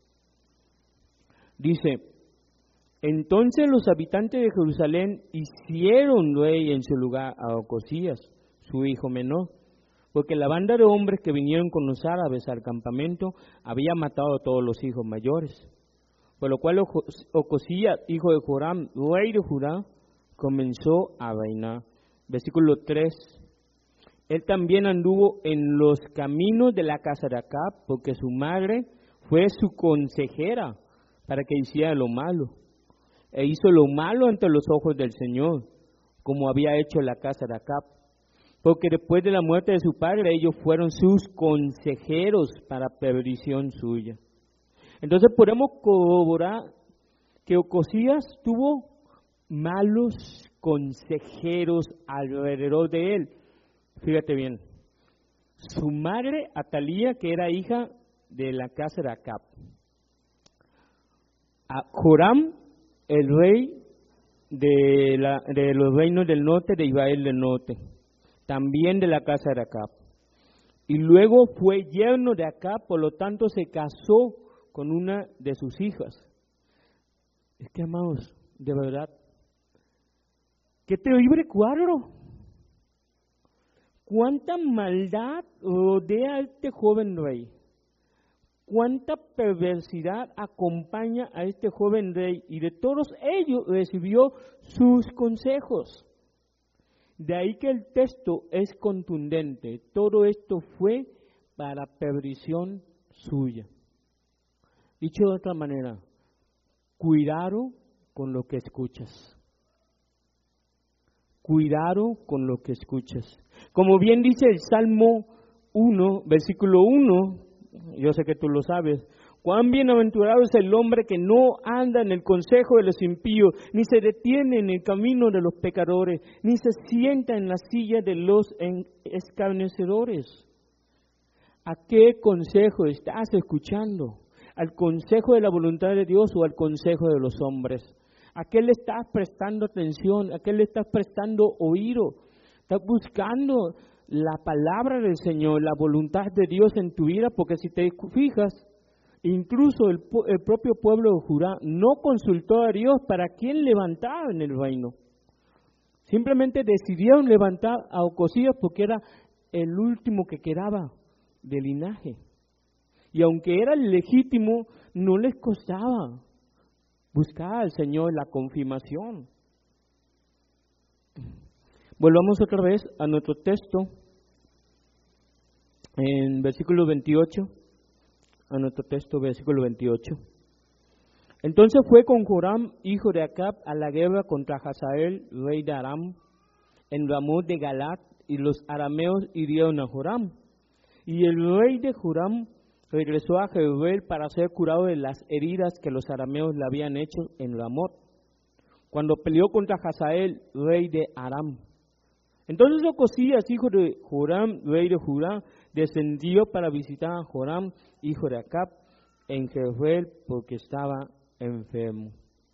Dice: entonces los habitantes de Jerusalén hicieron rey en su lugar a Ocosías, su hijo menor, porque la banda de hombres que vinieron con los árabes al campamento había matado a todos los hijos mayores. Por lo cual Ocosías, hijo de Joram, rey de Judá, comenzó a reinar. Versículo tres. Él también anduvo en los caminos de la casa de Acab, porque su madre fue su consejera para que hiciera lo malo. E hizo lo malo ante los ojos del Señor, como había hecho la casa de Acab. Porque después de la muerte de su padre, ellos fueron sus consejeros para perdición suya. Entonces podemos corroborar que Ocosías tuvo malos consejeros alrededor de él. Fíjate bien, su madre Atalía, que era hija de la casa de Acab, a Joram, el rey de, la, de los reinos del norte, de Israel del norte, también de la casa de Acab, y luego fue yerno de Acab, por lo tanto se casó con una de sus hijas. Es que, amados, de verdad, qué terrible cuadro. Cuánta maldad rodea a este joven rey. Cuánta perversidad acompaña a este joven rey, y de todos ellos recibió sus consejos. De ahí que el texto es contundente. Todo esto fue para perdición suya. Dicho de otra manera, cuidado con lo que escuchas. Cuidado con lo que escuchas. Como bien dice el Salmo uno, versículo uno, yo sé que tú lo sabes: cuán bienaventurado es el hombre que no anda en el consejo de los impíos, ni se detiene en el camino de los pecadores, ni se sienta en la silla de los escarnecedores. ¿A qué consejo estás escuchando? ¿Al consejo de la voluntad de Dios o al consejo de los hombres? ¿A qué le estás prestando atención? ¿A qué le estás prestando oído? Estás buscando la palabra del Señor, la voluntad de Dios en tu vida, porque si te fijas, incluso el, el propio pueblo de Judá no consultó a Dios para quién levantaba en el reino. Simplemente decidieron levantar a Ocosías porque era el último que quedaba del linaje. Y aunque era legítimo, no les costaba buscar al Señor la confirmación. Volvamos otra vez a nuestro texto, en versículo veintiocho, a nuestro texto, versículo veintiocho. Entonces fue con Joram, hijo de Acab, a la guerra contra Hazael, rey de Aram, en Ramot de Galat, y los arameos hirieron a Joram. Y el rey de Joram regresó a Jezreel para ser curado de las heridas que los arameos le habían hecho en Ramot, cuando peleó contra Hazael, rey de Aram. Entonces Ocosías, hijo de Joram, rey de Judá, descendió para visitar a Joram, hijo de Acab, en Jezreel, porque estaba enfermo.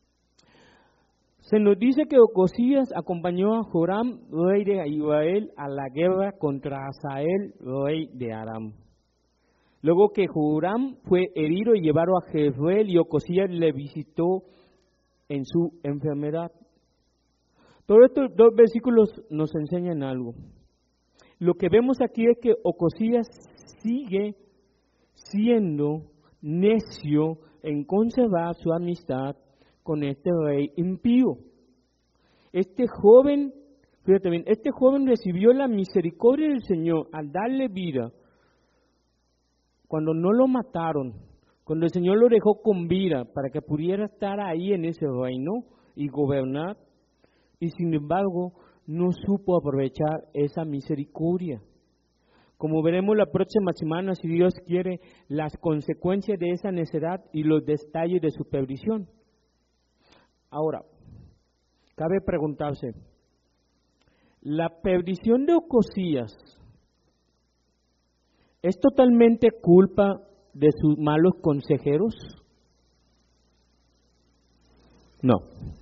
Se nos dice que Ocosías acompañó a Joram, rey de Israel, a la guerra contra Hazael, rey de Aram. Luego que Joram fue herido y llevado a Jezreel, y Ocosías le visitó en su enfermedad. Todos estos dos versículos nos enseñan algo. Lo que vemos aquí es que Ocosías sigue siendo necio en conservar su amistad con este rey impío. Este joven, fíjate bien, este joven recibió la misericordia del Señor al darle vida cuando no lo mataron, cuando el Señor lo dejó con vida para que pudiera estar ahí en ese reino y gobernar, y sin embargo no supo aprovechar esa misericordia. Como veremos la próxima semana, si Dios quiere, las consecuencias de esa necedad y los detalles de su perdición. Ahora, cabe preguntarse, ¿la perdición de Ocosías es totalmente culpa de sus malos consejeros? No.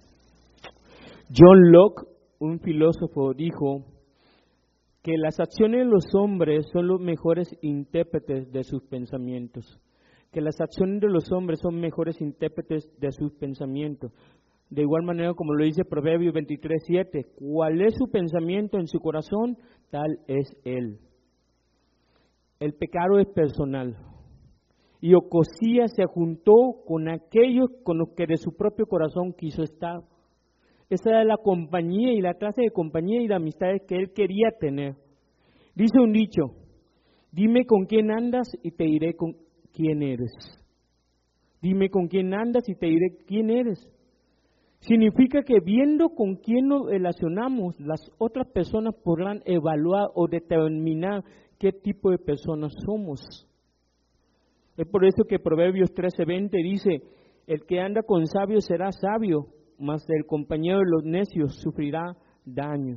John Locke, un filósofo, dijo que las acciones de los hombres son los mejores intérpretes de sus pensamientos, que las acciones de los hombres son mejores intérpretes de sus pensamientos. De igual manera, como lo dice Proverbios veintitrés siete, ¿cuál es su pensamiento en su corazón? Tal es él. El pecado es personal. Y Ocosías se juntó con aquellos con los que de su propio corazón quiso estar. Esa era la compañía y la clase de compañía y de amistades que él quería tener. Dice un dicho, dime con quién andas y te diré con quién eres. Dime con quién andas y te diré quién eres. Significa que viendo con quién nos relacionamos, las otras personas podrán evaluar o determinar qué tipo de personas somos. Es por eso que Proverbios trece veinte dice, el que anda con sabios será sabio, mas el compañero de los necios sufrirá daño.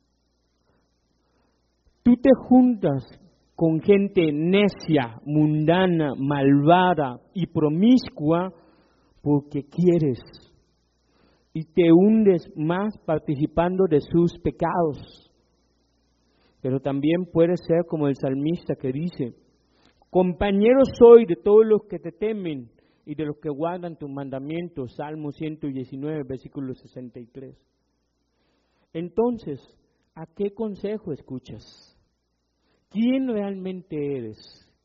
Tú te juntas con gente necia, mundana, malvada y promiscua porque quieres, y te hundes más participando de sus pecados. Pero también puedes ser como el salmista que dice, compañero soy de todos los que te temen y de los que guardan tus mandamientos, Salmo ciento diecinueve, versículo sesenta y tres. Entonces, ¿a qué consejo escuchas? ¿Quién realmente eres?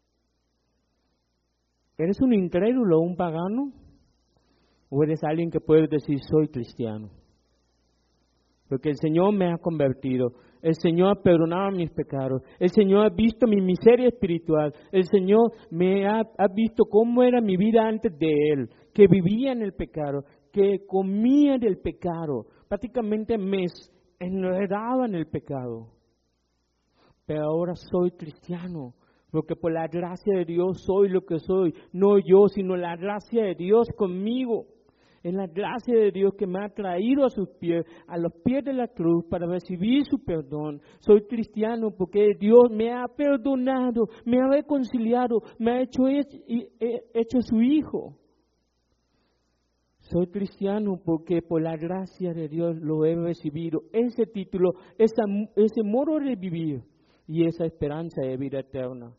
¿Eres un incrédulo o un pagano? ¿O eres alguien que puede decir, soy cristiano? Porque el Señor me ha convertido, el Señor ha perdonado mis pecados, el Señor ha visto mi miseria espiritual, el Señor me ha, ha visto cómo era mi vida antes de Él, que vivía en el pecado, que comía del pecado, prácticamente me enredaba en el pecado. Pero ahora soy cristiano, porque por la gracia de Dios soy lo que soy, no yo, sino la gracia de Dios conmigo. Es la gracia de Dios que me ha traído a sus pies, a los pies de la cruz, para recibir su perdón. Soy cristiano porque Dios me ha perdonado, me ha reconciliado, me ha hecho, hecho su hijo. Soy cristiano porque por la gracia de Dios lo he recibido. Ese título, esa, ese modo de vivir y esa esperanza de vida eterna.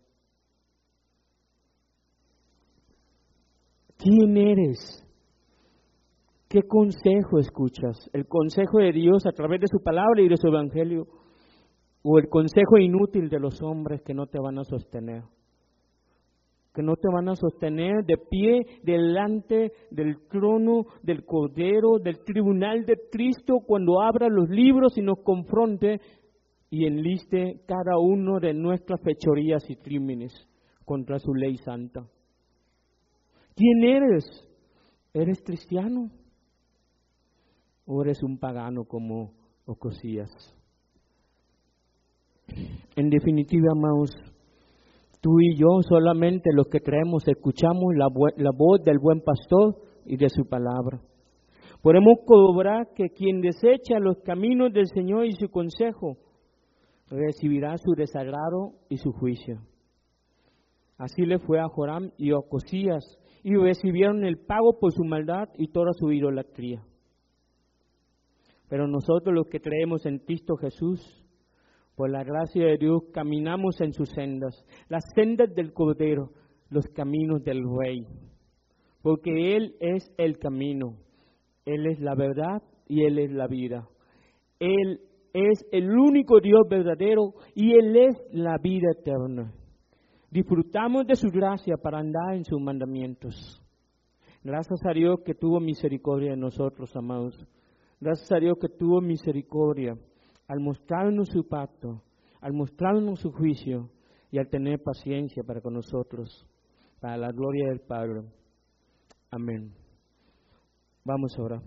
¿Quién eres? ¿Qué consejo escuchas? ¿El consejo de Dios a través de su palabra y de su evangelio? ¿O el consejo inútil de los hombres que no te van a sostener? Que no te van a sostener de pie delante del trono del Cordero, del tribunal de Cristo, cuando abra los libros y nos confronte y enliste cada uno de nuestras fechorías y crímenes contra su ley santa. ¿Quién eres? ¿Eres cristiano? ¿O eres un pagano como Ocosías? En definitiva, amados, tú y yo solamente los que creemos escuchamos la, la voz del buen pastor y de su palabra. Podemos cobrar que quien desecha los caminos del Señor y su consejo recibirá su desagrado y su juicio. Así le fue a Joram y a Ocosías, y recibieron el pago por su maldad y toda su idolatría. Pero nosotros los que creemos en Cristo Jesús, por la gracia de Dios, caminamos en sus sendas, las sendas del Cordero, los caminos del Rey. Porque Él es el camino, Él es la verdad y Él es la vida. Él es el único Dios verdadero y Él es la vida eterna. Disfrutamos de su gracia para andar en sus mandamientos. Gracias a Dios que tuvo misericordia de nosotros, amados. Gracias a Dios que tuvo misericordia al mostrarnos su pacto, al mostrarnos su juicio y al tener paciencia para con nosotros, para la gloria del Padre. Amén. Vamos ahora.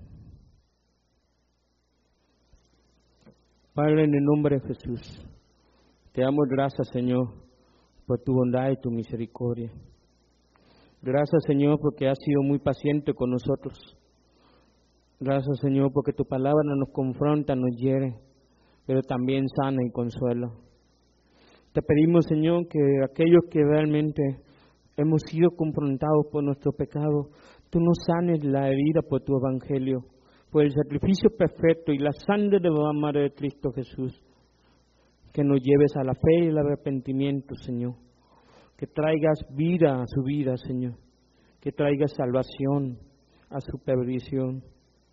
Padre, en el nombre de Jesús, te damos gracias, Señor, por tu bondad y tu misericordia. Gracias, Señor, porque has sido muy paciente con nosotros. Gracias, Señor, porque tu palabra nos confronta, nos hiere, pero también sana y consuela. Te pedimos, Señor, que aquellos que realmente hemos sido confrontados por nuestro pecado, tú nos sanes la herida por tu evangelio, por el sacrificio perfecto y la sangre de la Madre de Cristo Jesús. Que nos lleves a la fe y el arrepentimiento, Señor. Que traigas vida a su vida, Señor. Que traigas salvación a su perdición.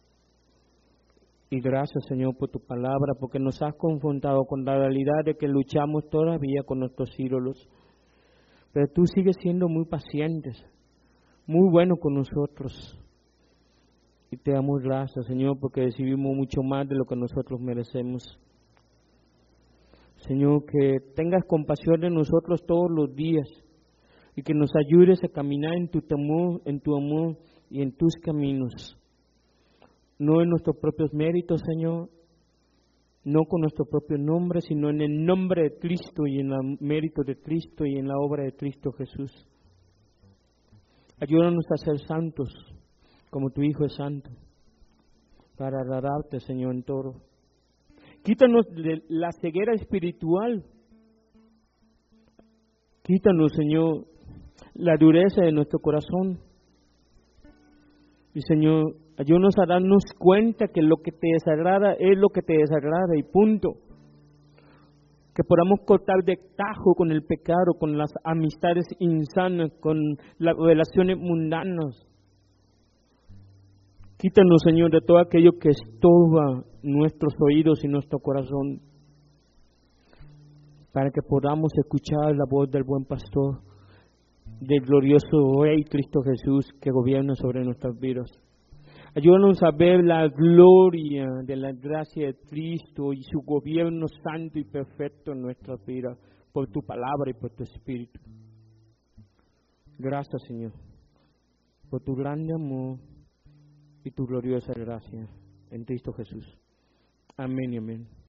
Y gracias, Señor, por tu palabra, porque nos has confrontado con la realidad de que luchamos todavía con nuestros ídolos. Pero tú sigues siendo muy paciente, muy bueno con nosotros. Y te damos gracias, Señor, porque recibimos mucho más de lo que nosotros merecemos. Señor, que tengas compasión de nosotros todos los días y que nos ayudes a caminar en tu temor, en tu amor y en tus caminos. No en nuestros propios méritos, Señor, no con nuestro propio nombre, sino en el nombre de Cristo y en el mérito de Cristo y en la obra de Cristo Jesús. Ayúdanos a ser santos, como tu Hijo es santo, para agradarte, Señor, en todo. Quítanos de la ceguera espiritual. Quítanos, Señor, la dureza de nuestro corazón. Y, Señor, ayúdanos a darnos cuenta que lo que te desagrada es lo que te desagrada y punto. Que podamos cortar de tajo con el pecado, con las amistades insanas, con las relaciones mundanas. Quítanos, Señor, de todo aquello que estorba nuestros oídos y nuestro corazón, para que podamos escuchar la voz del buen pastor, del glorioso Rey Cristo Jesús que gobierna sobre nuestras vidas. Ayúdanos a ver la gloria de la gracia de Cristo y su gobierno santo y perfecto en nuestras vidas, por tu palabra y por tu Espíritu. Gracias, Señor, por tu grande amor y tu gloriosa gracia en Cristo Jesús. Amén y amén.